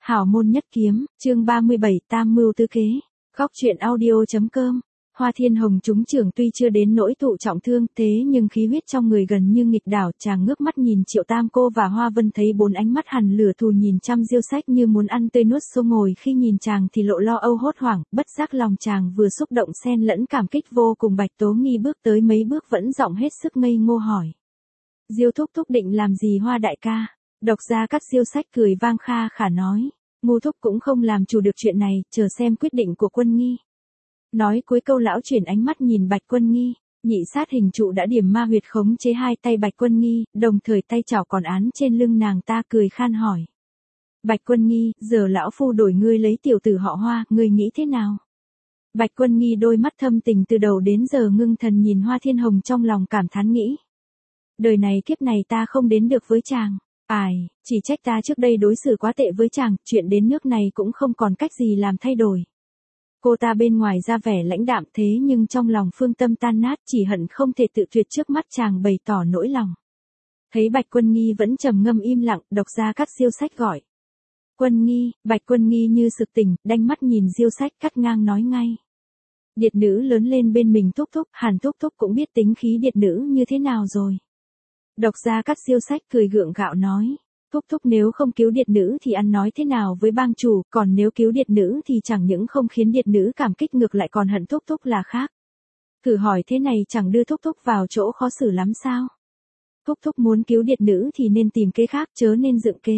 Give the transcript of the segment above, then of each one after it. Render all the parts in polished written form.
Hảo môn nhất kiếm, chương 37 tam mưu tứ kế. Góc truyện audio.com. Hoa Thiên Hồng trúng trưởng tuy chưa đến nỗi thụ trọng thương, thế nhưng khí huyết trong người gần như nghịch đảo. Chàng ngước mắt nhìn Triệu Tam Cô và Hoa Vân, thấy bốn ánh mắt hằn lửa thù nhìn chăm Diêu Sách như muốn ăn tươi nuốt xô. Ngồi khi nhìn chàng thì lộ lo âu hốt hoảng, bất giác lòng chàng vừa xúc động xen lẫn cảm kích vô cùng. Bạch Tố Nghi bước tới mấy bước vẫn giọng hết sức ngây ngô hỏi: Diêu thúc thúc định làm gì Hoa đại ca? Độc Gia Cát Diêu Sách cười vang kha khả nói: Ngu thúc cũng không làm chủ được chuyện này, chờ xem quyết định của Quân Nghi. Nói cuối câu lão chuyển ánh mắt nhìn Bạch Quân Nghi. Nhị sát hình trụ đã điểm ma huyệt khống chế hai tay Bạch Quân Nghi, đồng thời tay chảo còn án trên lưng nàng ta, cười khan hỏi: Bạch Quân Nghi, giờ lão phu đổi ngươi lấy tiểu tử họ Hoa, ngươi nghĩ thế nào? Bạch Quân Nghi đôi mắt thâm tình từ đầu đến giờ ngưng thần nhìn Hoa Thiên Hồng, trong lòng cảm thán nghĩ: đời này kiếp này ta không đến được với chàng. Ai, chỉ trách ta trước đây đối xử quá tệ với chàng, chuyện đến nước này cũng không còn cách gì làm thay đổi. Cô ta bên ngoài ra vẻ lãnh đạm, thế nhưng trong lòng phương tâm tan nát, chỉ hận không thể tự tuyệt. Trước mắt chàng bày tỏ nỗi lòng. Thấy Bạch Quân Nghi vẫn trầm ngâm im lặng, Độc Gia Cát Diêu Sách gọi: Quân Nghi. Bạch Quân Nghi như sực tỉnh, đanh mắt nhìn Diêu Sách, cắt ngang nói ngay: Điệt nữ lớn lên bên mình thúc thúc, hẳn thúc thúc cũng biết tính khí điệt nữ như thế nào rồi. Độc Gia Cát Diêu Sách cười gượng gạo nói: Thúc thúc nếu không cứu điệt nữ thì ăn nói thế nào với bang chủ, còn nếu cứu điệt nữ thì chẳng những không khiến điệt nữ cảm kích, ngược lại còn hận thúc thúc là khác. Thử hỏi thế này chẳng đưa thúc thúc vào chỗ khó xử lắm sao? Thúc thúc muốn cứu điệt nữ thì nên tìm kế khác, chớ nên dựng kế.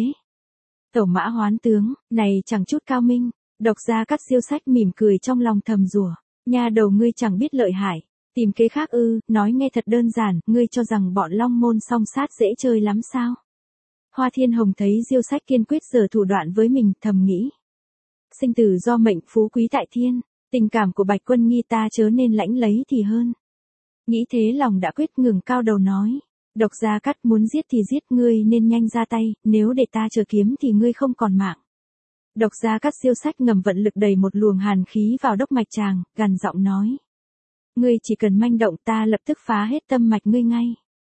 Tẩu mã hoán tướng, này chẳng chút cao minh. Độc Gia Cát Diêu Sách mỉm cười trong lòng thầm rủa: Nha đầu ngươi chẳng biết lợi hại. Tìm kế khác ư? Nói nghe thật đơn giản, ngươi cho rằng bọn Long Môn song sát dễ chơi lắm sao? Hoa Thiên Hồng thấy Diêu Sách kiên quyết giở thủ đoạn với mình, thầm nghĩ: sinh tử do mệnh, phú quý tại thiên, tình cảm của Bạch Quân Nghi ta chớ nên lãnh lấy thì hơn. Nghĩ thế lòng đã quyết, ngừng cao đầu nói: Độc Gia Cát, muốn giết thì giết, ngươi nên nhanh ra tay, nếu để ta chờ kiếm thì ngươi không còn mạng. Độc Gia Cát Diêu Sách ngầm vận lực đầy một luồng hàn khí vào đốc mạch chàng, gằn giọng nói: Ngươi chỉ cần manh động, ta lập tức phá hết tâm mạch ngươi ngay.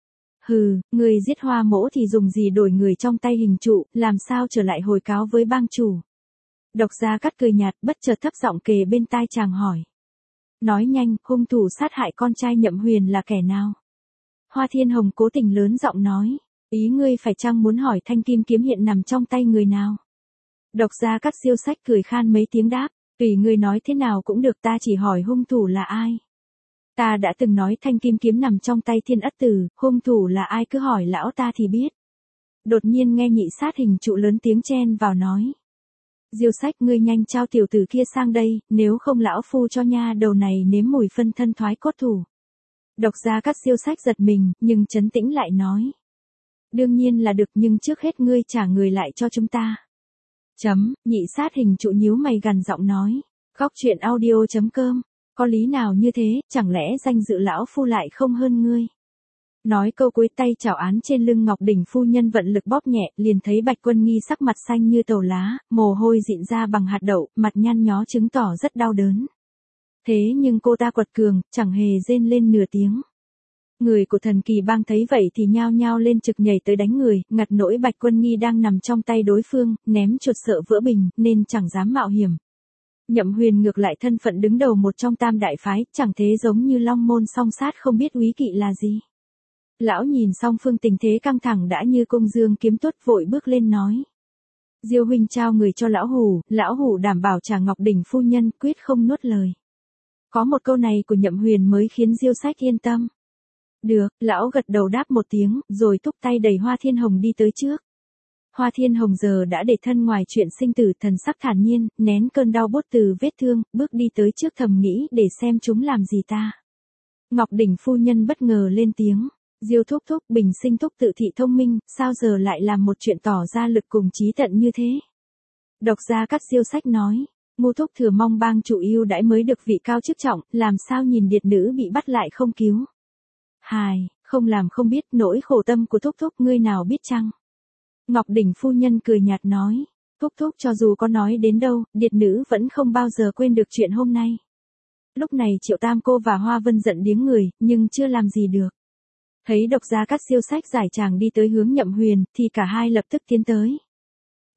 Hừ, ngươi giết Hoa mỗ thì dùng gì đổi người trong tay hình trụ, làm sao trở lại hồi cáo với bang chủ? Độc Gia Cát cười nhạt, bất chợt thấp giọng kề bên tai chàng hỏi: Nói nhanh, hung thủ sát hại con trai Nhậm Huyền là kẻ nào? Hoa Thiên Hồng cố tình lớn giọng nói: Ý ngươi phải chăng muốn hỏi thanh kim kiếm hiện nằm trong tay người nào? Độc Gia Cát Diêu Sách cười khan mấy tiếng đáp: Tùy ngươi nói thế nào cũng được, ta chỉ hỏi hung thủ là ai. Ta đã từng nói thanh kim kiếm nằm trong tay Thiên Ất Tử, hung thủ là ai cứ hỏi lão ta thì biết. Đột nhiên nghe nhị sát hình trụ lớn tiếng chen vào nói: Diêu Sách, ngươi nhanh trao tiểu tử kia sang đây, nếu không lão phu cho nha đầu này nếm mùi phân thân thoái cốt thủ. Độc Gia Cát Diêu Sách giật mình, nhưng trấn tĩnh lại nói: Đương nhiên là được, nhưng trước hết ngươi trả người lại cho chúng ta. Nhị sát hình trụ nhíu mày gằn giọng nói: Góc truyện audio.com. Có lý nào như thế, chẳng lẽ danh dự lão phu lại không hơn ngươi? Nói câu cuối, tay chảo án trên lưng Ngọc Đỉnh phu nhân vận lực bóp nhẹ, liền thấy Bạch Quân Nghi sắc mặt xanh như tàu lá, mồ hôi dịn ra bằng hạt đậu, mặt nhăn nhó chứng tỏ rất đau đớn. Thế nhưng cô ta quật cường, chẳng hề rên lên nửa tiếng. Người của Thần Kỳ Bang thấy vậy thì nhao nhao lên trực nhảy tới đánh người, ngặt nỗi Bạch Quân Nghi đang nằm trong tay đối phương, ném chuột sợ vỡ bình, nên chẳng dám mạo hiểm. Nhậm Huyền ngược lại thân phận đứng đầu một trong tam đại phái, chẳng thế giống như Long Môn song sát không biết úy kỵ là gì. Lão nhìn song phương tình thế căng thẳng đã như cung dương kiếm tuất, vội bước lên nói: Diêu huynh trao người cho lão hủ đảm bảo trả Ngọc Đỉnh phu nhân, quyết không nuốt lời. Có một câu này của Nhậm Huyền mới khiến Diêu Sách yên tâm. Được, lão gật đầu đáp một tiếng, rồi thúc tay đẩy Hoa Thiên Hồng đi tới trước. Hoa Thiên Hồng giờ đã để thân ngoài chuyện sinh tử, thần sắc thản nhiên, nén cơn đau buốt từ vết thương, bước đi tới trước thầm nghĩ để xem chúng làm gì ta. Ngọc Đỉnh phu nhân bất ngờ lên tiếng: Diêu thúc thúc, bình sinh thúc tự thị thông minh, sao giờ lại làm một chuyện tỏ ra lực cùng chí tận như thế? Độc Gia Cát Diêu Sách nói: Ngu thúc thừa mong bang chủ yêu đãi mới được vị cao chức trọng, làm sao nhìn điệt nữ bị bắt lại không cứu. Hài, không làm không biết, nỗi khổ tâm của thúc thúc ngươi nào biết chăng? Ngọc Đỉnh phu nhân cười nhạt nói: Thúc thúc cho dù có nói đến đâu, điệt nữ vẫn không bao giờ quên được chuyện hôm nay. Lúc này Triệu Tam Cô và Hoa Vân giận điếng người, nhưng chưa làm gì được. Thấy Độc Gia Cát Diêu Sách giải tràng đi tới hướng Nhậm Huyền, thì cả hai lập tức tiến tới.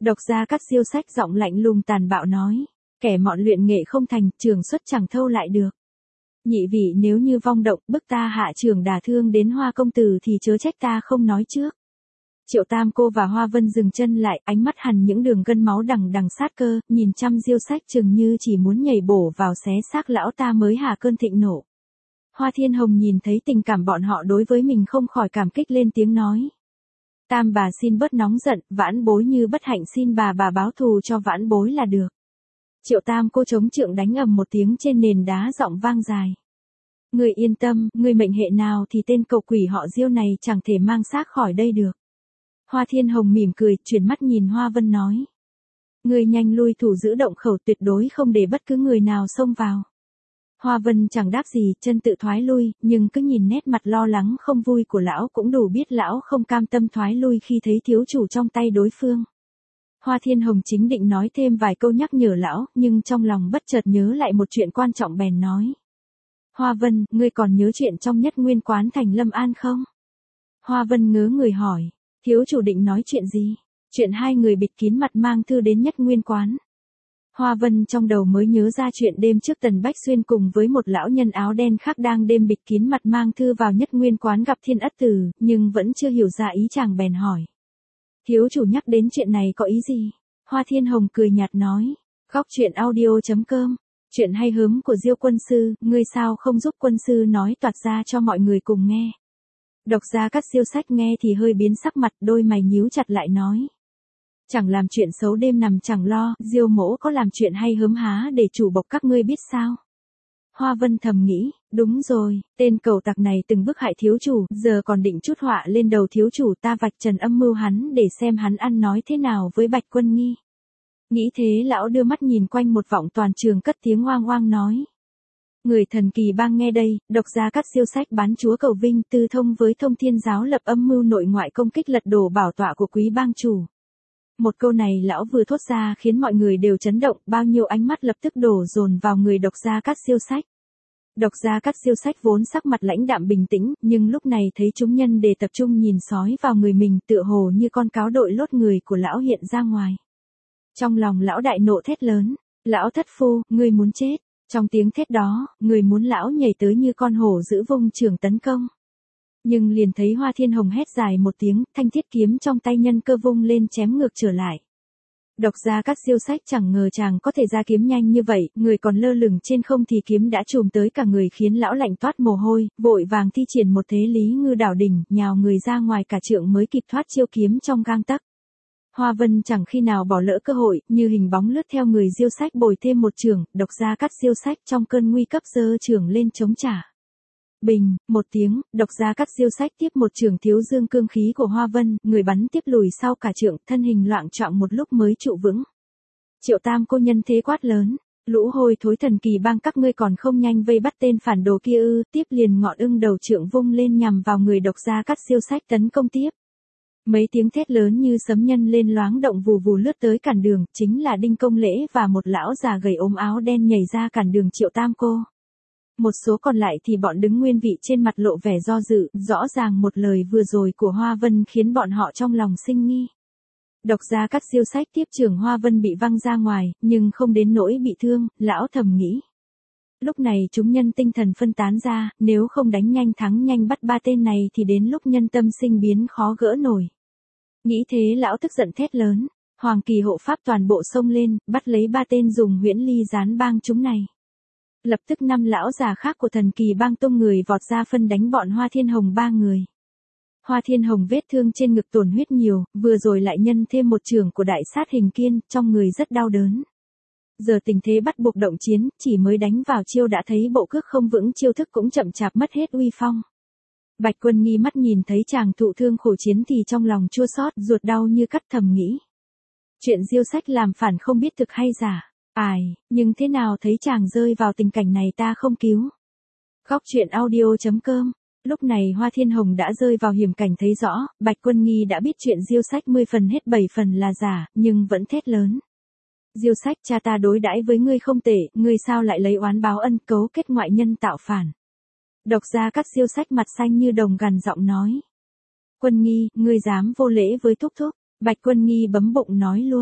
Độc gia Cát Siêu Sách giọng lạnh lùng tàn bạo nói. Kẻ mọn luyện nghệ không thành, trường xuất chẳng thâu lại được. Nhị vị nếu như vong động bức ta hạ trường đả thương đến Hoa công tử thì chớ trách ta không nói trước. Triệu Tam cô và Hoa Vân dừng chân lại, ánh mắt hằn những đường gân máu đằng đằng sát cơ, nhìn chăm Diêu Sách chừng như chỉ muốn nhảy bổ vào xé xác lão ta mới hạ cơn thịnh nộ. Hoa Thiên Hồng nhìn thấy tình cảm bọn họ đối với mình không khỏi cảm kích lên tiếng nói. Tam bà xin bớt nóng giận, vãn bối như bất hạnh xin bà báo thù cho vãn bối là được. Triệu Tam cô chống trượng đánh ầm một tiếng trên nền đá giọng vang dài. Người yên tâm, người mệnh hệ nào thì tên cầu quỷ họ Diêu này chẳng thể mang xác khỏi đây được. Hoa Thiên Hồng mỉm cười, chuyển mắt nhìn Hoa Vân nói. Người nhanh lui thủ giữ động khẩu, tuyệt đối không để bất cứ người nào xông vào. Hoa Vân chẳng đáp gì, chân tự thoái lui, nhưng cứ nhìn nét mặt lo lắng không vui của lão cũng đủ biết lão không cam tâm thoái lui khi thấy thiếu chủ trong tay đối phương. Hoa Thiên Hồng chính định nói thêm vài câu nhắc nhở lão, nhưng trong lòng bất chợt nhớ lại một chuyện quan trọng bèn nói. Hoa Vân, ngươi còn nhớ chuyện trong Nhất Nguyên quán thành Lâm An không? Hoa Vân ngớ người hỏi, thiếu chủ định nói chuyện gì? Chuyện hai người bịt kín mặt mang thư đến Nhất Nguyên quán. Hoa Vân trong đầu mới nhớ ra chuyện đêm trước Tần Bách Xuyên cùng với một lão nhân áo đen khác đang đêm bịt kín mặt mang thư vào Nhất Nguyên quán gặp Thiên Ất Tử, nhưng vẫn chưa hiểu ra ý chàng bèn hỏi. Thiếu chủ nhắc đến chuyện này có ý gì? Hoa Thiên Hồng cười nhạt nói. Góc truyện audio.com. Chuyện hay hớm của Diêu quân sư, ngươi sao không giúp quân sư nói toạc ra cho mọi người cùng nghe. Độc gia Cát Siêu Sách nghe thì hơi biến sắc mặt, đôi mày nhíu chặt lại nói. Chẳng làm chuyện xấu đêm nằm chẳng lo, Diêu mỗ có làm chuyện hay hớm há để chủ bộc các ngươi biết sao? Hoa Vân thầm nghĩ, đúng rồi, tên cầu tặc này từng bức hại thiếu chủ, giờ còn định trút họa lên đầu thiếu chủ, ta vạch trần âm mưu hắn để xem hắn ăn nói thế nào với Bạch Quân Nghi. Nghĩ thế lão đưa mắt nhìn quanh một vọng toàn trường cất tiếng oang oang nói. Người Thần Kỳ Bang nghe đây, độc gia Cát Siêu Sách bán chúa cầu vinh tư thông với Thông Thiên giáo lập âm mưu nội ngoại công kích lật đổ bảo tọa của quý bang chủ. Một câu này lão vừa thốt ra khiến mọi người đều chấn động, bao nhiêu ánh mắt lập tức đổ dồn vào người độc gia Cát Siêu Sách. Độc gia Cát Siêu Sách vốn sắc mặt lãnh đạm bình tĩnh, nhưng lúc này thấy chúng nhân để tập trung nhìn sói vào người mình, tựa hồ như con cáo đội lốt người của lão hiện ra ngoài. Trong lòng lão đại nộ thét lớn, lão thất phu, ngươi muốn chết. Trong tiếng thét đó, người muốn lão nhảy tới như con hổ giữ vung trường tấn công. Nhưng liền thấy Hoa Thiên Hồng hét dài một tiếng, thanh thiết kiếm trong tay nhân cơ vung lên chém ngược trở lại. Độc gia Cát Siêu Sách chẳng ngờ chàng có thể ra kiếm nhanh như vậy, người còn lơ lửng trên không thì kiếm đã trùm tới cả người khiến lão lạnh toát mồ hôi, vội vàng thi triển một thế Lý Ngư đảo đỉnh, nhào người ra ngoài cả trượng mới kịp thoát chiêu kiếm trong gang tấc. Hoa Vân chẳng khi nào bỏ lỡ cơ hội, như hình bóng lướt theo người Diêu Sách bồi thêm một chưởng, độc gia Cát Siêu Sách trong cơn nguy cấp giơ chưởng lên chống trả. Bình, một tiếng, độc gia Cát Siêu Sách tiếp một chưởng thiếu dương cương khí của Hoa Vân, người bắn tiếp lùi sau cả trượng, thân hình loạng choạng một lúc mới trụ vững. Triệu Tam cô nhân thế quát lớn, lũ hôi thối Thần Kỳ Bang các ngươi còn không nhanh vây bắt tên phản đồ kia ư? Tiếp liền ngọn ưng đầu trượng vung lên nhằm vào người độc gia Cát Siêu Sách tấn công tiếp. Mấy tiếng thét lớn như sấm nhân lên loáng động vù vù lướt tới cản đường, chính là Đinh Công Lễ và một lão già gầy ốm áo đen nhảy ra cản đường Triệu Tam cô. Một số còn lại thì bọn đứng nguyên vị trên mặt lộ vẻ do dự, rõ ràng một lời vừa rồi của Hoa Vân khiến bọn họ trong lòng sinh nghi. Độc gia Cát Siêu Sách tiếp trưởng Hoa Vân bị văng ra ngoài, nhưng không đến nỗi bị thương, lão thầm nghĩ. Lúc này chúng nhân tinh thần phân tán ra, nếu không đánh nhanh thắng nhanh bắt ba tên này thì đến lúc nhân tâm sinh biến khó gỡ nổi. Nghĩ thế lão tức giận thét lớn, Hoàng Kỳ hộ pháp toàn bộ xông lên, bắt lấy ba tên dùng huyễn ly gián bang chúng này. Lập tức 5 lão già khác của Thần Kỳ Bang tung người vọt ra phân đánh bọn Hoa Thiên Hồng 3 người. Hoa Thiên Hồng vết thương trên ngực tổn huyết nhiều, vừa rồi lại nhân thêm một chưởng của đại sát hình kiên, trong người rất đau đớn. Giờ tình thế bắt buộc động chiến, chỉ mới đánh vào chiêu đã thấy bộ cước không vững, chiêu thức cũng chậm chạp mất hết uy phong. Bạch Quân Nghi mắt nhìn thấy chàng thụ thương khổ chiến thì trong lòng chua xót, ruột đau như cắt, thầm nghĩ. Chuyện Diêu Sách làm phản không biết thực hay giả. Nhưng thế nào thấy chàng rơi vào tình cảnh này ta không cứu. Góc truyện audio.com. Lúc này Hoa Thiên Hồng đã rơi vào hiểm cảnh thấy rõ, Bạch Quân Nghi đã biết chuyện Diêu Sách 10 phần hết 7 phần là giả, nhưng vẫn thét lớn. Diêu Sách, cha ta đối đãi với ngươi không tệ, ngươi sao lại lấy oán báo ân, cấu kết ngoại nhân tạo phản. Độc gia Cát Siêu Sách mặt xanh như đồng gằn giọng nói. Quân Nghi, ngươi dám vô lễ với thúc thúc. Bạch Quân Nghi bấm bụng nói luôn.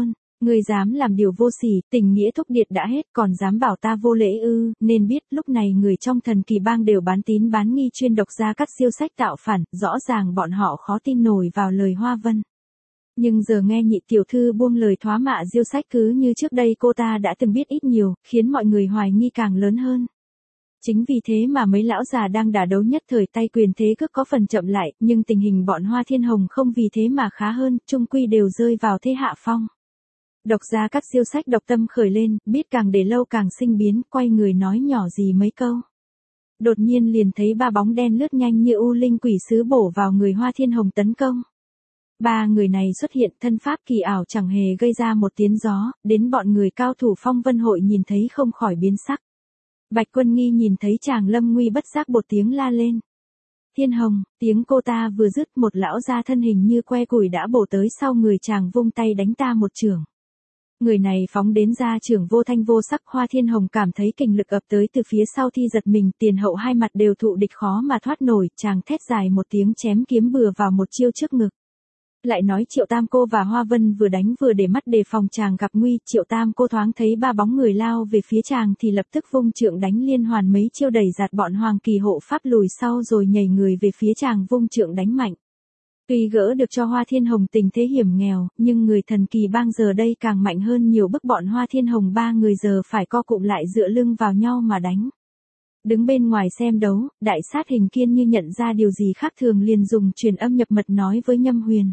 Ngươi dám làm điều vô sỉ, tình nghĩa thúc điệt đã hết còn dám bảo ta vô lễ ư, nên biết lúc này người trong thần kỳ bang đều bán tín bán nghi chuyên độc gia cắt siêu sách tạo phản, rõ ràng bọn họ khó tin nổi vào lời Hoa Vân. Nhưng giờ nghe nhị tiểu thư buông lời thoá mạ Diêu Sách cứ như trước đây cô ta đã từng biết ít nhiều, khiến mọi người hoài nghi càng lớn hơn. Chính vì thế mà mấy lão già đang đả đấu nhất thời tay quyền thế cước có phần chậm lại, nhưng tình hình bọn Hoa Thiên Hồng không vì thế mà khá hơn, chung quy đều rơi vào thế hạ phong. Độc gia cắt siêu sách độc tâm khởi lên, biết càng để lâu càng sinh biến, quay người nói nhỏ gì mấy câu. Đột nhiên liền thấy ba bóng đen lướt nhanh như u linh quỷ sứ bổ vào người Hoa Thiên Hồng tấn công. Ba người này xuất hiện thân pháp kỳ ảo chẳng hề gây ra một tiếng gió, đến bọn người cao thủ Phong Vân hội nhìn thấy không khỏi biến sắc. Bạch Quân Nghi nhìn thấy chàng lâm nguy bất giác một tiếng la lên. Thiên Hồng, tiếng cô ta vừa dứt một lão gia thân hình như que củi đã bổ tới sau người chàng vung tay đánh ta một chưởng. Người này phóng đến ra trưởng vô thanh vô sắc Hoa Thiên Hồng cảm thấy kình lực ập tới từ phía sau thi giật mình tiền hậu hai mặt đều thụ địch khó mà thoát nổi chàng thét dài một tiếng chém kiếm bừa vào một chiêu trước ngực. Lại nói Triệu Tam cô và Hoa Vân vừa đánh vừa để mắt đề phòng chàng gặp nguy Triệu Tam cô thoáng thấy ba bóng người lao về phía chàng thì lập tức vung trượng đánh liên hoàn mấy chiêu đẩy giạt bọn Hoàng Kỳ hộ pháp lùi sau rồi nhảy người về phía chàng vung trượng đánh mạnh. Tuy gỡ được cho Hoa Thiên Hồng tình thế hiểm nghèo, nhưng người thần kỳ bang giờ đây càng mạnh hơn nhiều bức bọn Hoa Thiên Hồng ba người giờ phải co cụm lại dựa lưng vào nhau mà đánh. Đứng bên ngoài xem đấu, đại sát Hình Kiên như nhận ra điều gì khác thường liền dùng truyền âm nhập mật nói với Nhâm Huyền.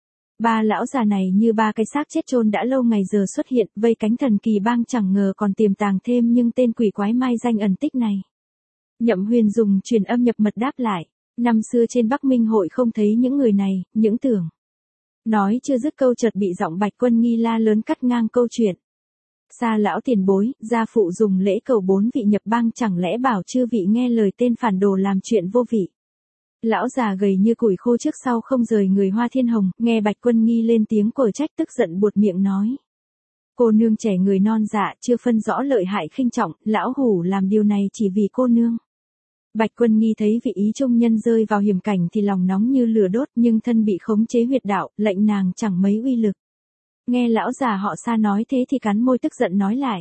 Ba lão già này như ba cái xác chết chôn đã lâu ngày giờ xuất hiện, vây cánh thần kỳ bang chẳng ngờ còn tiềm tàng thêm nhưng tên quỷ quái mai danh ẩn tích này. Nhậm Huyền dùng truyền âm nhập mật đáp lại. Năm xưa trên Bắc Minh hội không thấy những người này, những tưởng. Nói chưa dứt câu chợt bị giọng Bạch Quân Nghi la lớn cắt ngang câu chuyện. Xa lão tiền bối, gia phụ dùng lễ cầu 4 vị nhập bang chẳng lẽ bảo chư vị nghe lời tên phản đồ làm chuyện vô vị. Lão già gầy như củi khô trước sau không rời người Hoa Thiên Hồng, nghe Bạch Quân Nghi lên tiếng cổi trách tức giận buột miệng nói. Cô nương trẻ người non dạ chưa phân rõ lợi hại khinh trọng, lão hủ làm điều này chỉ vì cô nương. Bạch Quân Nghi thấy vị ý trung nhân rơi vào hiểm cảnh thì lòng nóng như lửa đốt nhưng thân bị khống chế huyệt đạo, lệnh nàng chẳng mấy uy lực. Nghe lão già họ Sa nói thế thì cắn môi tức giận nói lại.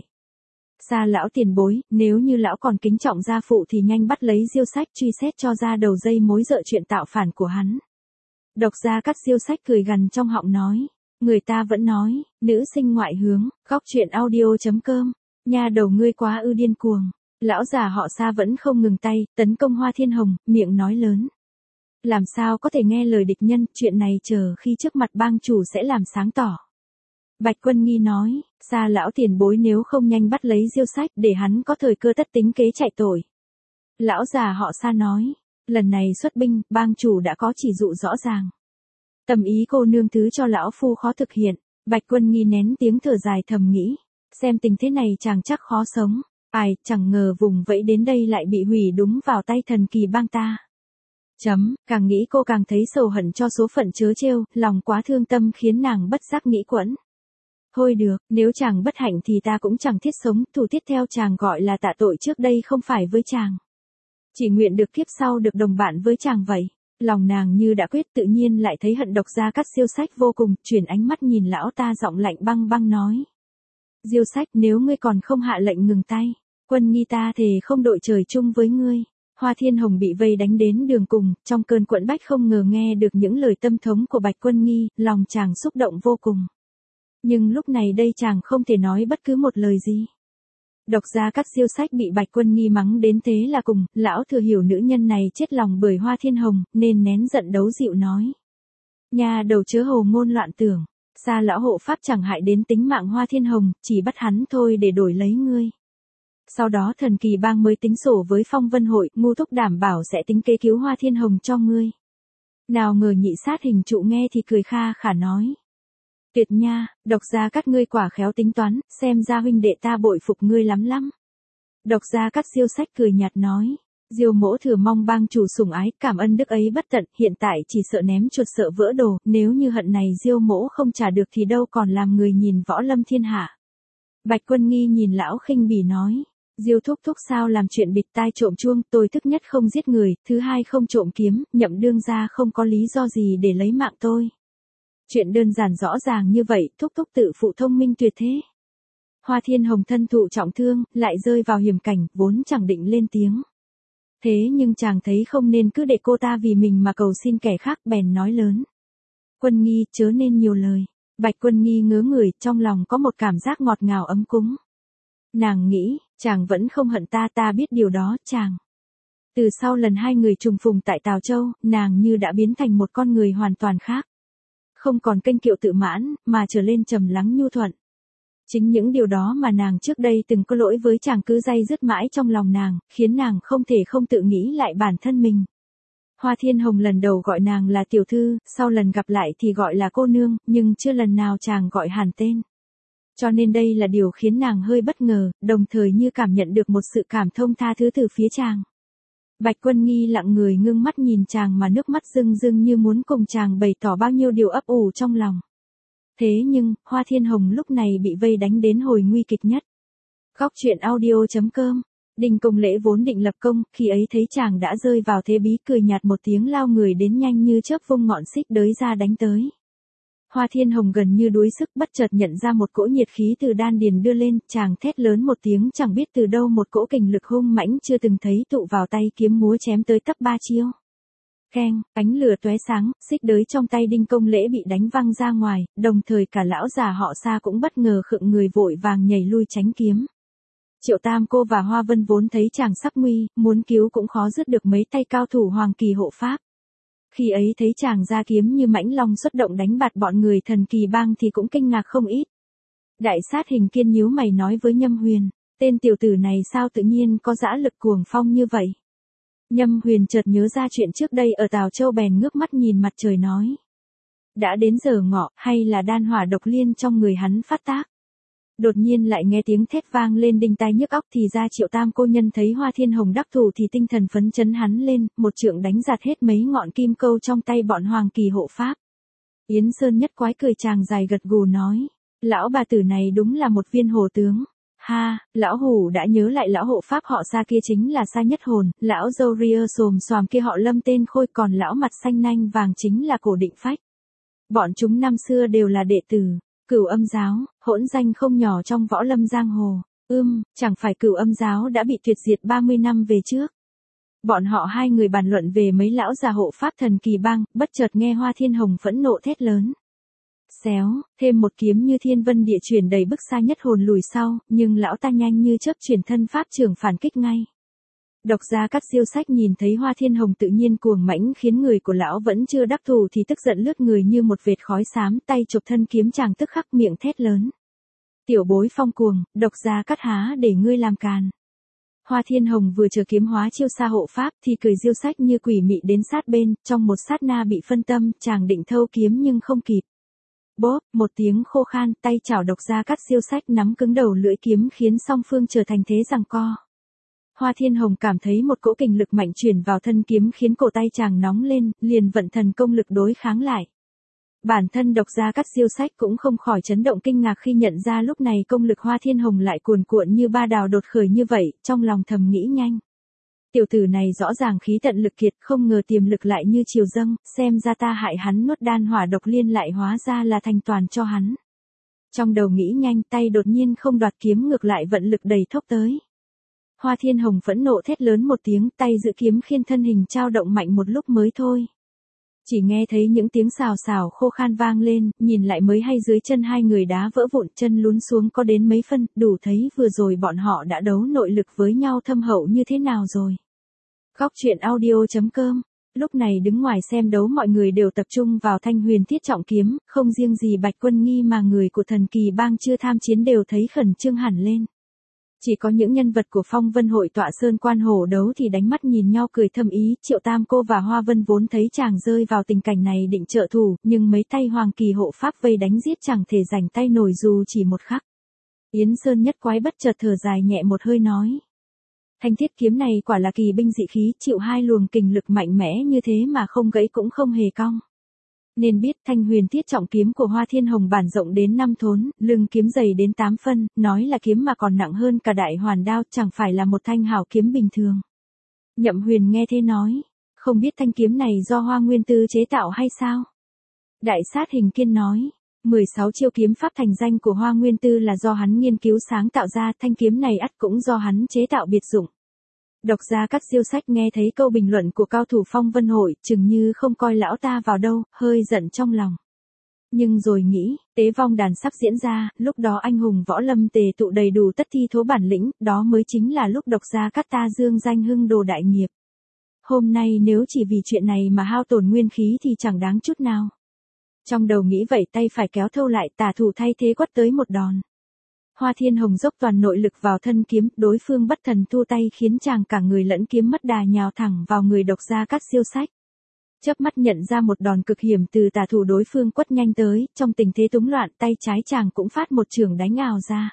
Sa lão tiền bối, nếu như lão còn kính trọng gia phụ thì nhanh bắt lấy Diêu Sách truy xét cho ra đầu dây mối dợ chuyện tạo phản của hắn. Độc gia cắt Diêu Sách cười gằn trong họng nói. Người ta vẫn nói, nữ sinh ngoại hướng, góc chuyện audio.com, nha đầu ngươi quá ư điên cuồng. Lão già họ Sa vẫn không ngừng tay, tấn công Hoa Thiên Hồng, miệng nói lớn. Làm sao có thể nghe lời địch nhân, chuyện này chờ khi trước mặt bang chủ sẽ làm sáng tỏ. Bạch Quân Nghi nói, Sa lão tiền bối nếu không nhanh bắt lấy Diêu Sách để hắn có thời cơ tất tính kế chạy tội. Lão già họ Sa nói, lần này xuất binh, bang chủ đã có chỉ dụ rõ ràng. Tầm ý cô nương thứ cho lão phu khó thực hiện. Bạch Quân Nghi nén tiếng thở dài thầm nghĩ, xem tình thế này chàng chắc khó sống. Ai, chẳng ngờ vùng vẫy đến đây lại bị hủy đúng vào tay thần kỳ bang ta. Càng nghĩ cô càng thấy sầu hận cho số phận chớ trêu, lòng quá thương tâm khiến nàng bất giác nghĩ quẫn. Thôi được, nếu chàng bất hạnh thì ta cũng chẳng thiết sống, thủ tiết theo chàng gọi là tạ tội trước đây không phải với chàng. Chỉ nguyện được kiếp sau được đồng bạn với chàng vậy. Lòng nàng như đã quyết tự nhiên lại thấy hận độc gia cắt Siêu Sách vô cùng, chuyển ánh mắt nhìn lão ta giọng lạnh băng băng nói. Diêu Sách nếu ngươi còn không hạ lệnh ngừng tay. Quân Nghi ta thề không đội trời chung với ngươi. Hoa Thiên Hồng bị vây đánh đến đường cùng, trong cơn quẫn bách không ngờ nghe được những lời tâm thống của Bạch Quân Nghi, lòng chàng xúc động vô cùng. Nhưng lúc này đây chàng không thể nói bất cứ một lời gì. Độc gia cắt Siêu Sách bị Bạch Quân Nghi mắng đến thế là cùng, lão thừa hiểu nữ nhân này chết lòng bởi Hoa Thiên Hồng, nên nén giận đấu dịu nói. Nhà đầu chớ hồ ngôn loạn tưởng, Sa lão hộ pháp chẳng hại đến tính mạng Hoa Thiên Hồng, chỉ bắt hắn thôi để đổi lấy ngươi. Sau đó thần kỳ bang mới tính sổ với Phong Vân hội, ngu thúc đảm bảo sẽ tính kế cứu Hoa Thiên Hồng cho ngươi. Nào ngờ nhị sát Hình Trụ nghe thì cười kha khả nói. Tuyệt nha, độc gia cắt ngươi quả khéo tính toán, xem ra huynh đệ ta bội phục ngươi lắm lắm. Độc gia cắt Siêu Sách cười nhạt nói. Diêu mỗ thừa mong bang chủ sủng ái, cảm ơn đức ấy bất tận, hiện tại chỉ sợ ném chuột sợ vỡ đồ, nếu như hận này Diêu mỗ không trả được thì đâu còn làm người nhìn võ lâm thiên hạ. Bạch Quân Nghi nhìn lão khinh bỉ nói. Diêu thúc thúc sao làm chuyện bịt tai trộm chuông, tôi thứ nhất không giết người, thứ hai không trộm kiếm, Nhậm đương gia không có lý do gì để lấy mạng tôi. Chuyện đơn giản rõ ràng như vậy, thúc thúc tự phụ thông minh tuyệt thế. Hoa Thiên Hồng thân thụ trọng thương, lại rơi vào hiểm cảnh, vốn chẳng định lên tiếng. Thế nhưng chàng thấy không nên cứ để cô ta vì mình mà cầu xin kẻ khác, bèn nói lớn. Quân Nghi, chớ nên nhiều lời. Bạch Quân Nghi ngớ người, trong lòng có một cảm giác ngọt ngào ấm cúng. Nàng nghĩ, chàng vẫn không hận ta, ta biết điều đó, chàng. Từ sau lần hai người trùng phùng tại Tào Châu, nàng như đã biến thành một con người hoàn toàn khác. Không còn kênh kiệu tự mãn, mà trở lên trầm lắng nhu thuận. Chính những điều đó mà nàng trước đây từng có lỗi với chàng cứ day dứt mãi trong lòng nàng, khiến nàng không thể không tự nghĩ lại bản thân mình. Hoa Thiên Hồng lần đầu gọi nàng là tiểu thư, sau lần gặp lại thì gọi là cô nương, nhưng chưa lần nào chàng gọi hẳn tên. Cho nên đây là điều khiến nàng hơi bất ngờ, đồng thời như cảm nhận được một sự cảm thông tha thứ từ phía chàng. Bạch Quân Nghi lặng người ngưng mắt nhìn chàng mà nước mắt rưng rưng như muốn cùng chàng bày tỏ bao nhiêu điều ấp ủ trong lòng. Thế nhưng, Hoa Thiên Hồng lúc này bị vây đánh đến hồi nguy kịch nhất. Góc truyện audio.com. Đinh Công Lễ vốn định lập công, khi ấy thấy chàng đã rơi vào thế bí, cười nhạt một tiếng lao người đến nhanh như chớp vung ngọn xích đới ra đánh tới. Hoa Thiên Hồng gần như đuối sức, bất chợt nhận ra một cỗ nhiệt khí từ đan điền đưa lên, chàng thét lớn một tiếng, chẳng biết từ đâu một cỗ kình lực hung mãnh chưa từng thấy tụ vào tay, kiếm múa chém tới tấp ba chiêu. Keng, ánh lửa tóe sáng, xích đới trong tay Đinh Công Lễ bị đánh văng ra ngoài, đồng thời cả lão già họ Sa cũng bất ngờ khựng người, vội vàng nhảy lui tránh kiếm. Triệu Tam Cô và Hoa Vân vốn thấy chàng sắp nguy, muốn cứu cũng khó dứt được mấy tay cao thủ Hoàng Kỳ hộ pháp. Khi ấy thấy chàng ra kiếm như mãnh long xuất động đánh bạt bọn người Thần Kỳ Bang thì cũng kinh ngạc không ít. Đại sát Hình Kiên nhíu mày nói với Nhâm Huyền, tên tiểu tử này sao tự nhiên có dã lực cuồng phong như vậy. Nhâm Huyền chợt nhớ ra chuyện trước đây ở Tào Châu, bèn ngước mắt nhìn mặt trời nói. Đã đến giờ ngọ, hay là đan hỏa độc liên trong người hắn phát tác. Đột nhiên lại nghe tiếng thét vang lên đinh tai nhức óc, thì ra Triệu Tam Cô nhân thấy Hoa Thiên Hồng đắc thủ thì tinh thần phấn chấn, hắn lên, một trượng đánh giạt hết mấy ngọn kim câu trong tay bọn Hoàng Kỳ hộ pháp. Yến Sơn Nhất Quái cười chàng dài gật gù nói, lão bà tử này đúng là một viên hồ tướng. Ha, lão hủ đã nhớ lại, lão hộ pháp họ Sa kia chính là Sa Nhất Hồn, lão râu ria xồm xoàm kia họ Lâm tên Khôi, còn lão mặt xanh nanh vàng chính là Cổ Định Phách. Bọn chúng năm xưa đều là đệ tử Cửu Âm giáo, hỗn danh không nhỏ trong võ lâm giang hồ. Chẳng phải Cửu Âm giáo đã bị tuyệt diệt 30 năm về trước. Bọn họ hai người bàn luận về mấy lão già hộ pháp Thần Kỳ Bang, bất chợt nghe Hoa Thiên Hồng phẫn nộ thét lớn. Xéo, thêm một kiếm như thiên vân địa chuyển đầy bức Sa Nhất Hồn lùi sau, nhưng lão ta nhanh như chớp chuyển thân pháp trưởng phản kích ngay. Độc Gia Cát Siêu Sách nhìn thấy Hoa Thiên Hồng tự nhiên cuồng mãnh khiến người của lão vẫn chưa đắc thủ thì tức giận lướt người như một vệt khói xám, tay chụp thân kiếm chàng tức khắc miệng thét lớn. Tiểu bối phong cuồng, Độc Gia Cát há để ngươi làm càn. Hoa Thiên Hồng vừa chờ kiếm hóa chiêu Sa hộ pháp thì cười Diêu Sách như quỷ mị đến sát bên, trong một sát na bị phân tâm, chàng định thâu kiếm nhưng không kịp. Bốp, một tiếng khô khan, tay chảo Độc Gia Cát Siêu Sách nắm cứng đầu lưỡi kiếm khiến song phương trở thành thế giằng co. Hoa Thiên Hồng cảm thấy một cỗ kình lực mạnh truyền vào thân kiếm khiến cổ tay chàng nóng lên, liền vận thần công lực đối kháng lại. Bản thân Độc Gia Cát Siêu Sách cũng không khỏi chấn động kinh ngạc khi nhận ra lúc này công lực Hoa Thiên Hồng lại cuồn cuộn như ba đào đột khởi như vậy, trong lòng thầm nghĩ nhanh. Tiểu tử này rõ ràng khí tận lực kiệt, không ngờ tiềm lực lại như triều dâng, xem ra ta hại hắn nuốt đan hỏa độc liên lại hóa ra là thành toàn cho hắn. Trong đầu nghĩ nhanh, tay đột nhiên không đoạt kiếm, ngược lại vận lực đầy thốc tới. Hoa Thiên Hồng phẫn nộ thét lớn một tiếng, tay giữ kiếm khiên thân hình trao động mạnh một lúc mới thôi. Chỉ nghe thấy những tiếng xào xào khô khan vang lên, nhìn lại mới hay dưới chân hai người đá vỡ vụn, chân lún xuống có đến mấy phân, đủ thấy vừa rồi bọn họ đã đấu nội lực với nhau thâm hậu như thế nào rồi. Góc truyện audio.com. Lúc này đứng ngoài xem đấu mọi người đều tập trung vào thanh huyền thiết trọng kiếm, không riêng gì Bạch Quân Nghi mà người của Thần Kỳ Bang chưa tham chiến đều thấy khẩn trương hẳn lên. Chỉ có những nhân vật của Phong Vân hội tọa sơn quan hổ đấu thì đánh mắt nhìn nhau cười thâm ý. Triệu Tam Cô và Hoa Vân vốn thấy chàng rơi vào tình cảnh này định trợ thủ, nhưng mấy tay Hoàng Kỳ hộ pháp vây đánh giết chẳng thể rảnh tay nổi dù chỉ một khắc. Yến Sơn Nhất Quái bất chợt thở dài nhẹ một hơi nói. Thanh thiết kiếm này quả là kỳ binh dị khí, chịu hai luồng kình lực mạnh mẽ như thế mà không gãy cũng không hề cong. Nên biết thanh huyền thiết trọng kiếm của Hoa Thiên Hồng bản rộng đến 5 thốn, lưng kiếm dày đến 8 phân, nói là kiếm mà còn nặng hơn cả đại hoàn đao, chẳng phải là một thanh hảo kiếm bình thường. Nhậm Huyền nghe thế nói, không biết thanh kiếm này do Hoa Nguyên Tư chế tạo hay sao? Đại sát hình kiên nói. 16 chiêu kiếm pháp thành danh của Hoa Nguyên Tư là do hắn nghiên cứu sáng tạo ra, thanh kiếm này ắt cũng do hắn chế tạo biệt dụng. Độc gia các siêu sách nghe thấy câu bình luận của cao thủ Phong Vân Hội, chừng như không coi lão ta vào đâu, hơi giận trong lòng. Nhưng rồi nghĩ, tế vong đàn sắp diễn ra, lúc đó anh hùng võ lâm tề tụ đầy đủ tất thi thố bản lĩnh, đó mới chính là lúc độc gia các ta dương danh hưng đồ đại nghiệp. Hôm nay nếu chỉ vì chuyện này mà hao tổn nguyên khí thì chẳng đáng chút nào. Trong đầu nghĩ vậy tay phải kéo thâu lại, tả thủ thay thế quất tới một đòn. Hoa Thiên Hồng dốc toàn nội lực vào thân kiếm, đối phương bất thần thu tay khiến chàng cả người lẫn kiếm mất đà nhào thẳng vào người độc gia các siêu sách. Chớp mắt nhận ra một đòn cực hiểm từ tả thủ đối phương quất nhanh tới, trong tình thế túng loạn tay trái chàng cũng phát một chưởng đánh ào ra.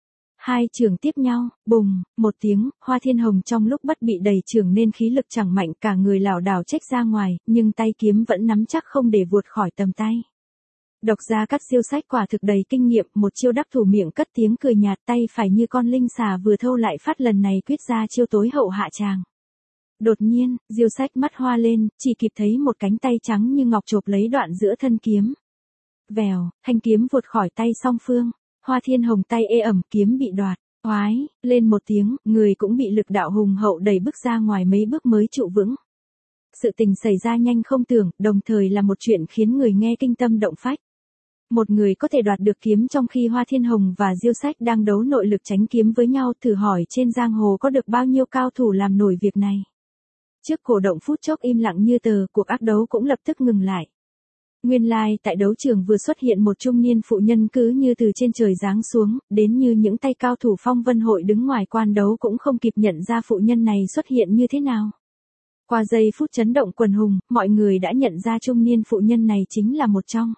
Hai chưởng tiếp nhau, bùng, một tiếng, Hoa Thiên Hồng trong lúc bất bị đẩy chưởng nên khí lực chẳng mạnh, cả người lảo đảo chếch ra ngoài, nhưng tay kiếm vẫn nắm chắc không để vụt khỏi tầm tay. Độc gia các siêu sách quả thực đầy kinh nghiệm, một chiêu đắc thủ miệng cất tiếng cười nhạt, tay phải như con linh xà vừa thâu lại phát lần này quyết ra chiêu tối hậu hạ tràng. Đột nhiên, diêu sách mắt hoa lên, chỉ kịp thấy một cánh tay trắng như ngọc chộp lấy đoạn giữa thân kiếm. Vèo, thanh kiếm vụt khỏi tay song phương, Hoa Thiên Hồng tay ê ẩm, kiếm bị đoạt, oái, lên một tiếng, người cũng bị lực đạo hùng hậu đẩy bước ra ngoài mấy bước mới trụ vững. Sự tình xảy ra nhanh không tưởng, đồng thời là một chuyện khiến người nghe kinh tâm động phách. Một người có thể đoạt được kiếm trong khi Hoa Thiên Hồng và Diêu Sách đang đấu nội lực tránh kiếm với nhau, thử hỏi trên giang hồ có được bao nhiêu cao thủ làm nổi việc này. Trước cổ động phút chốc im lặng như tờ, cuộc ác đấu cũng lập tức ngừng lại. Nguyên lai, tại đấu trường vừa xuất hiện một trung niên phụ nhân cứ như từ trên trời giáng xuống, đến như những tay cao thủ Phong Vân Hội đứng ngoài quan đấu cũng không kịp nhận ra phụ nhân này xuất hiện như thế nào. Qua giây phút chấn động quần hùng, mọi người đã nhận ra trung niên phụ nhân này chính là một trong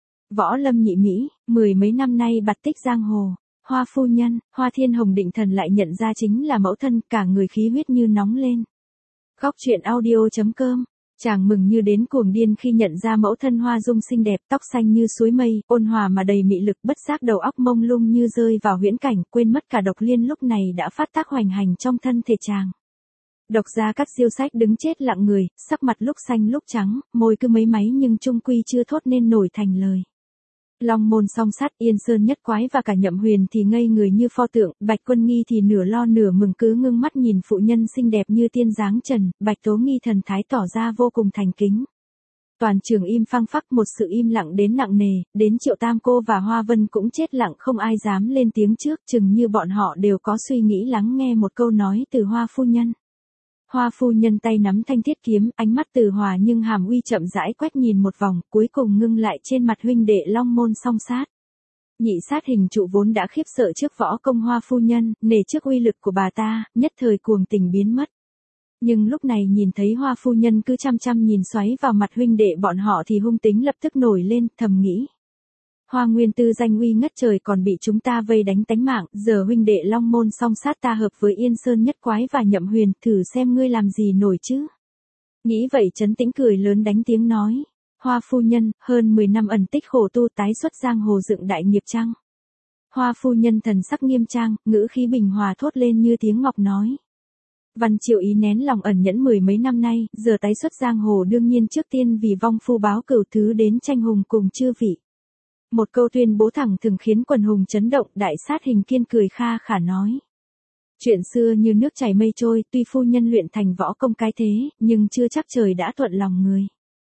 võ lâm nhị mỹ, mười mấy năm nay bạt tích giang hồ, Hoa phu nhân. Hoa Thiên Hồng định thần lại nhận ra chính là mẫu thân, cả người khí huyết như nóng lên. Góc truyện audio.com. Chàng mừng như đến cuồng điên khi nhận ra mẫu thân Hoa Dung xinh đẹp, tóc xanh như suối mây, ôn hòa mà đầy mị lực, bất giác đầu óc mông lung như rơi vào huyễn cảnh, quên mất cả độc liên lúc này đã phát tác hoành hành trong thân thể chàng. Độc gia các siêu sách đứng chết lặng người, sắc mặt lúc xanh lúc trắng, môi cứ mấy máy nhưng chung quy chưa thốt nên nổi thành lời. Long Môn Song Sát, Yên Sơn Nhất Quái và cả Nhậm Huyền thì ngây người như pho tượng, Bạch Quân Nghi thì nửa lo nửa mừng cứ ngưng mắt nhìn phụ nhân xinh đẹp như tiên dáng trần, Bạch Tố Nghi thần thái tỏ ra vô cùng thành kính. Toàn trường im phăng phắc, một sự im lặng đến nặng nề, đến Triệu Tam Cô và Hoa Vân cũng chết lặng không ai dám lên tiếng trước, chừng như bọn họ đều có suy nghĩ lắng nghe một câu nói từ Hoa phu nhân. Hoa phu nhân tay nắm thanh thiết kiếm, ánh mắt từ hòa nhưng hàm uy chậm rãi quét nhìn một vòng, cuối cùng ngưng lại trên mặt huynh đệ Long Môn Song Sát. Nhị sát hình trụ vốn đã khiếp sợ trước võ công Hoa phu nhân, nể trước uy lực của bà ta, nhất thời cuồng tình biến mất. Nhưng lúc này nhìn thấy Hoa phu nhân cứ chăm chăm nhìn xoáy vào mặt huynh đệ bọn họ thì hung tính lập tức nổi lên, thầm nghĩ. Hoa Nguyên Tư danh uy ngất trời còn bị chúng ta vây đánh tánh mạng, giờ huynh đệ Long Môn Song Sát ta hợp với Yên Sơn Nhất Quái và Nhậm Huyền, thử xem ngươi làm gì nổi chứ. Nghĩ vậy trấn tĩnh cười lớn đánh tiếng nói. Hoa phu nhân, hơn 10 năm ẩn tích khổ tu tái xuất giang hồ dựng đại nghiệp chăng? Hoa phu nhân thần sắc nghiêm trang, ngữ khí bình hòa thốt lên như tiếng ngọc nói. Văn Triệu ý nén lòng ẩn nhẫn mười mấy năm nay, giờ tái xuất giang hồ đương nhiên trước tiên vì vong phu báo cửu thứ đến tranh hùng cùng chư vị. Một câu tuyên bố thẳng thừng khiến quần hùng chấn động, đại sát hình kiên cười kha khả nói. Chuyện xưa như nước chảy mây trôi, tuy phu nhân luyện thành võ công cái thế, nhưng chưa chắc trời đã thuận lòng người.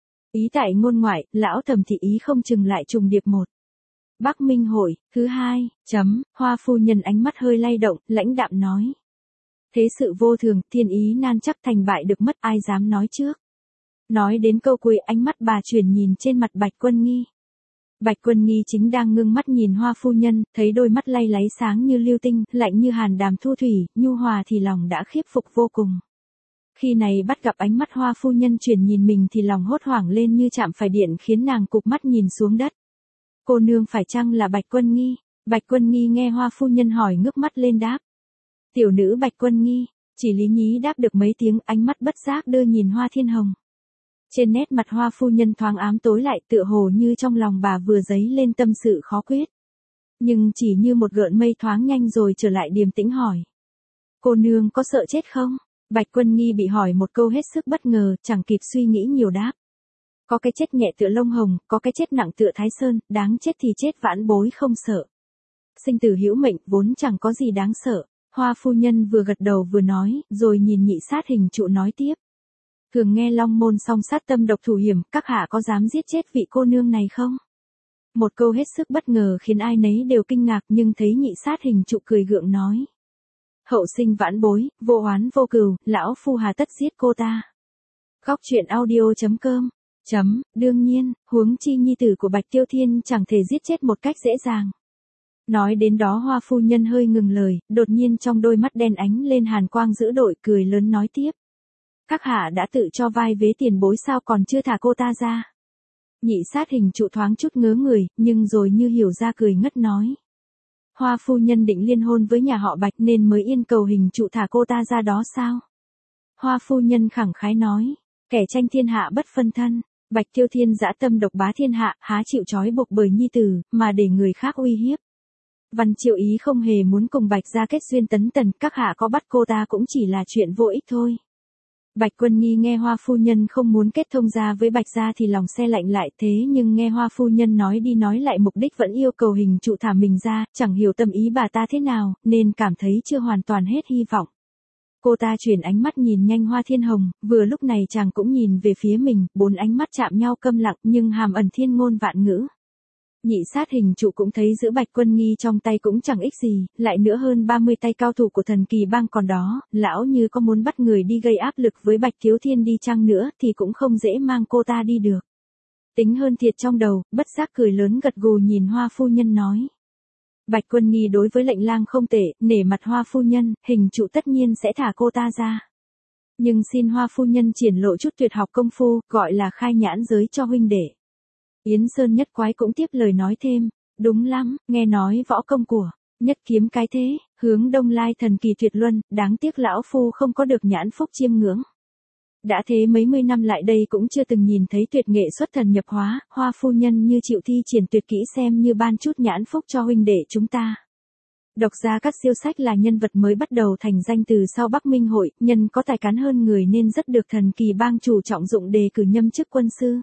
Ý tại ngôn ngoại, lão thầm thị ý không chừng lại trùng điệp một. Bắc Minh Hội, thứ hai, Hoa phu nhân ánh mắt hơi lay động, lãnh đạm nói. Thế sự vô thường, thiên ý nan chắc thành bại được mất ai dám nói trước. Nói đến câu cuối ánh mắt bà chuyển nhìn trên mặt Bạch Quân Nghi. Bạch Quân Nghi chính đang ngưng mắt nhìn Hoa phu nhân, thấy đôi mắt lay láy sáng như lưu tinh, lạnh như hàn đàm thu thủy, nhu hòa thì lòng đã khiếp phục vô cùng. Khi này bắt gặp ánh mắt Hoa phu nhân chuyển nhìn mình thì lòng hốt hoảng lên như chạm phải điện khiến nàng cụp mắt nhìn xuống đất. Cô nương phải chăng là Bạch Quân Nghi? Bạch Quân Nghi nghe Hoa phu nhân hỏi ngước mắt lên đáp. Tiểu nữ Bạch Quân Nghi, chỉ lý nhí đáp được mấy tiếng, ánh mắt bất giác đưa nhìn Hoa Thiên Hồng. Trên nét mặt Hoa phu nhân thoáng ám tối lại, tựa hồ như trong lòng bà vừa dấy lên tâm sự khó quyết. Nhưng chỉ như một gợn mây thoáng nhanh rồi trở lại điềm tĩnh hỏi. Cô nương có sợ chết không? Bạch Quân Nghi bị hỏi một câu hết sức bất ngờ, chẳng kịp suy nghĩ nhiều đáp. Có cái chết nhẹ tựa lông hồng, có cái chết nặng tựa Thái Sơn, đáng chết thì chết vãn bối không sợ. Sinh tử hữu mệnh vốn chẳng có gì đáng sợ. Hoa phu nhân vừa gật đầu vừa nói, rồi nhìn Nhị Sát Hình Trụ nói tiếp. Thường nghe Long Môn song sát tâm độc thủ hiểm, các hạ có dám giết chết vị cô nương này không? Một câu hết sức bất ngờ khiến ai nấy đều kinh ngạc, nhưng thấy Nhị Sát Hình Trụ cười gượng nói. Hậu sinh vãn bối, vô oán vô cừu, lão phu hà tất giết cô ta. Góc truyện audio.com. Đương nhiên, huống chi nhi tử của Bạch Tiêu Thiên chẳng thể giết chết một cách dễ dàng. Nói đến đó Hoa phu nhân hơi ngừng lời, đột nhiên trong đôi mắt đen ánh lên hàn quang dữ dội, cười lớn nói tiếp. Các hạ đã tự cho vai vế tiền bối sao còn chưa thả cô ta ra? Nhị Sát Hình Trụ thoáng chút ngớ người, nhưng rồi như hiểu ra cười ngất nói. Hoa phu nhân định liên hôn với nhà họ Bạch nên mới yên cầu Hình Trụ thả cô ta ra đó sao? Hoa phu nhân khẳng khái nói. Kẻ tranh thiên hạ bất phân thân. Bạch Tiêu Thiên dã tâm độc bá thiên hạ, há chịu trói buộc bởi nhi tử, mà để người khác uy hiếp. Văn Triệu Ý không hề muốn cùng Bạch gia kết duyên tấn tần, các hạ có bắt cô ta cũng chỉ là chuyện vô ích thôi. Bạch Quân Nghi nghe Hoa phu nhân không muốn kết thông gia với Bạch gia thì lòng se lạnh lại, thế nhưng nghe Hoa phu nhân nói đi nói lại mục đích vẫn yêu cầu Hình Trụ thả mình ra, chẳng hiểu tâm ý bà ta thế nào, nên cảm thấy chưa hoàn toàn hết hy vọng. Cô ta chuyển ánh mắt nhìn nhanh Hoa Thiên Hồng, vừa lúc này chàng cũng nhìn về phía mình, bốn ánh mắt chạm nhau câm lặng nhưng hàm ẩn thiên ngôn vạn ngữ. Nhị Sát Hình Trụ cũng thấy giữ Bạch Quân Nghi trong tay cũng chẳng ích gì, lại nữa hơn 30 tay cao thủ của Thần Kỳ Bang còn đó, lão như có muốn bắt người đi gây áp lực với Bạch Thiếu Thiên đi chăng nữa thì cũng không dễ mang cô ta đi được. Tính hơn thiệt trong đầu, bất giác cười lớn gật gù nhìn Hoa phu nhân nói. Bạch Quân Nghi đối với lệnh lang không tệ, nể mặt Hoa phu nhân, Hình Trụ tất nhiên sẽ thả cô ta ra. Nhưng xin Hoa phu nhân triển lộ chút tuyệt học công phu, gọi là khai nhãn giới cho huynh đệ. Yến Sơn Nhất Quái cũng tiếp lời nói thêm, đúng lắm, nghe nói võ công của Nhất Kiếm cái thế, hướng Đông Lai thần kỳ tuyệt luân, đáng tiếc lão phu không có được nhãn phúc chiêm ngưỡng. Đã thế mấy mươi năm lại đây cũng chưa từng nhìn thấy tuyệt nghệ xuất thần nhập hóa, Hoa phu nhân như chịu thi triển tuyệt kỹ xem như ban chút nhãn phúc cho huynh đệ chúng ta. Độc Gia Các Siêu Sách là nhân vật mới bắt đầu thành danh từ sau Bắc Minh Hội, nhân có tài cán hơn người nên rất được Thần Kỳ Bang chủ trọng dụng đề cử nhâm chức quân sư.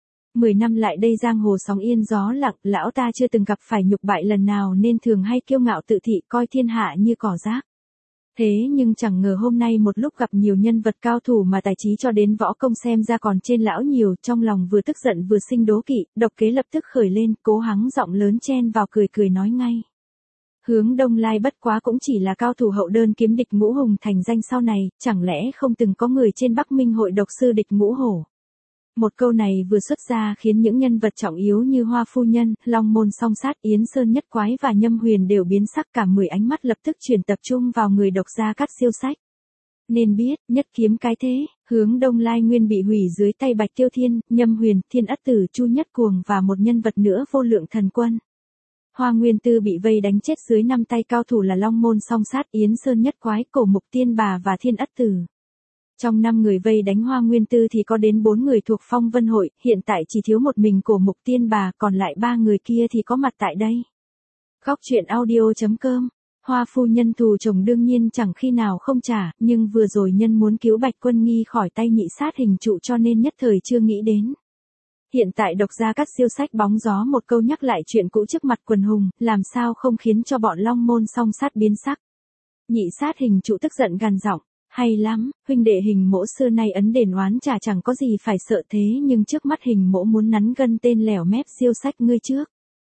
10 năm lại đây giang hồ sóng yên gió lặng, lão ta chưa từng gặp phải nhục bại lần nào nên thường hay kiêu ngạo tự thị coi thiên hạ như cỏ rác. Thế nhưng chẳng ngờ hôm nay một lúc gặp nhiều nhân vật cao thủ mà tài trí cho đến võ công xem ra còn trên lão nhiều, trong lòng vừa tức giận vừa sinh đố kỵ, độc kế lập tức khởi lên, cố hắng giọng lớn chen vào cười cười nói ngay. Hướng Đông Lai bất quá cũng chỉ là cao thủ hậu đơn kiếm địch Ngũ Hùng thành danh sau này, chẳng lẽ không từng có người trên Bắc Minh Hội độc sư địch Ngũ Hổ. Một câu này vừa xuất ra khiến những nhân vật trọng yếu như Hoa phu nhân, Long Môn song sát, Yến Sơn Nhất Quái và Nhâm Huyền đều biến sắc, cả 10 ánh mắt lập tức chuyển tập trung vào người Độc Gia Các Siêu Sách. Nên biết, Nhất Kiếm cái thế, hướng Đông Lai nguyên bị hủy dưới tay Bạch Tiêu Thiên, Nhâm Huyền, Thiên Ất Tử, Chu Nhất Cuồng và một nhân vật nữa Vô Lượng Thần Quân. Hoa Nguyên Tư bị vây đánh chết dưới 5 tay cao thủ là Long Môn song sát, Yến Sơn Nhất Quái, Cổ Mục Tiên Bà và Thiên Ất Tử. Trong 5 người vây đánh Hoa Nguyên Tư thì có đến 4 người thuộc Phong Vân Hội, hiện tại chỉ thiếu một mình Cổ Mục Tiên Bà, còn lại 3 người kia thì có mặt tại đây. Góc truyện audio.com. Hoa phu nhân thù chồng đương nhiên chẳng khi nào không trả, nhưng vừa rồi nhân muốn cứu Bạch Quân Nghi khỏi tay Nhị Sát Hình Trụ cho nên nhất thời chưa nghĩ đến. Hiện tại Độc Gia Các Siêu Sách bóng gió một câu nhắc lại chuyện cũ trước mặt quần hùng, làm sao không khiến cho bọn Long Môn song sát biến sắc. Nhị Sát Hình Trụ tức giận gằn giọng. Hay lắm, huynh đệ Hình Mỗ xưa nay ấn đền oán trả chẳng có gì phải sợ, thế nhưng trước mắt Hình Mỗ muốn nắn gân tên lẻo mép Siêu Sách ngươi trước.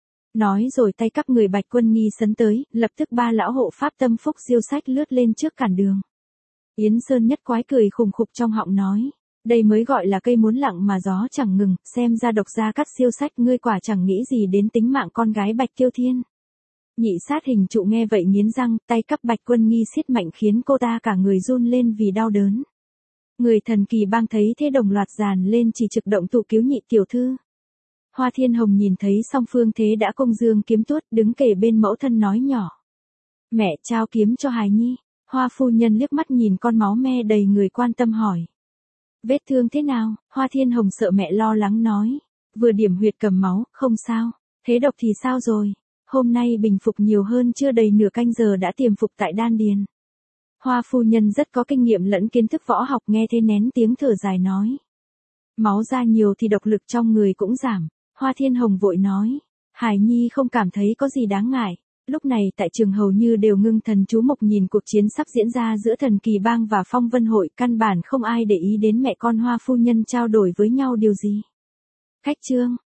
Nói rồi tay cắp người Bạch Quân Nghi sấn tới, lập tức 3 lão hộ pháp tâm phúc Siêu Sách lướt lên trước cản đường. Yến Sơn Nhất Quái cười khùng khục trong họng nói, đây mới gọi là cây muốn lặng mà gió chẳng ngừng, xem ra Độc Gia Các Siêu Sách ngươi quả chẳng nghĩ gì đến tính mạng con gái Bạch Tiêu Thiên. Nhị Sát Hình Trụ nghe vậy nghiến răng, tay cắp Bạch Quân Nghi siết mạnh khiến cô ta cả người run lên vì đau đớn. Người Thần Kỳ Bang thấy thế đồng loạt dàn lên chỉ trực động tụ cứu nhị tiểu thư. Hoa Thiên Hồng nhìn thấy song phương thế đã công dương kiếm tuốt, đứng kề bên mẫu thân nói nhỏ. Mẹ trao kiếm cho hài nhi. Hoa phu nhân liếc mắt nhìn con máu me đầy người quan tâm hỏi. Vết thương thế nào? Hoa Thiên Hồng sợ mẹ lo lắng nói. Vừa điểm huyệt cầm máu, không sao. Thế độc thì sao rồi? Hôm nay bình phục nhiều hơn, chưa đầy nửa canh giờ đã tiềm phục tại đan điền. Hoa phu nhân rất có kinh nghiệm lẫn kiến thức võ học, nghe thế nén tiếng thở dài nói. Máu ra nhiều thì độc lực trong người cũng giảm. Hoa Thiên Hồng vội nói. Hải Nhi không cảm thấy có gì đáng ngại. Lúc này tại trường hầu như đều ngưng thần chú mục nhìn cuộc chiến sắp diễn ra giữa Thần Kỳ Bang và Phong Vân Hội, căn bản không ai để ý đến mẹ con Hoa phu nhân trao đổi với nhau điều gì. Khách trương,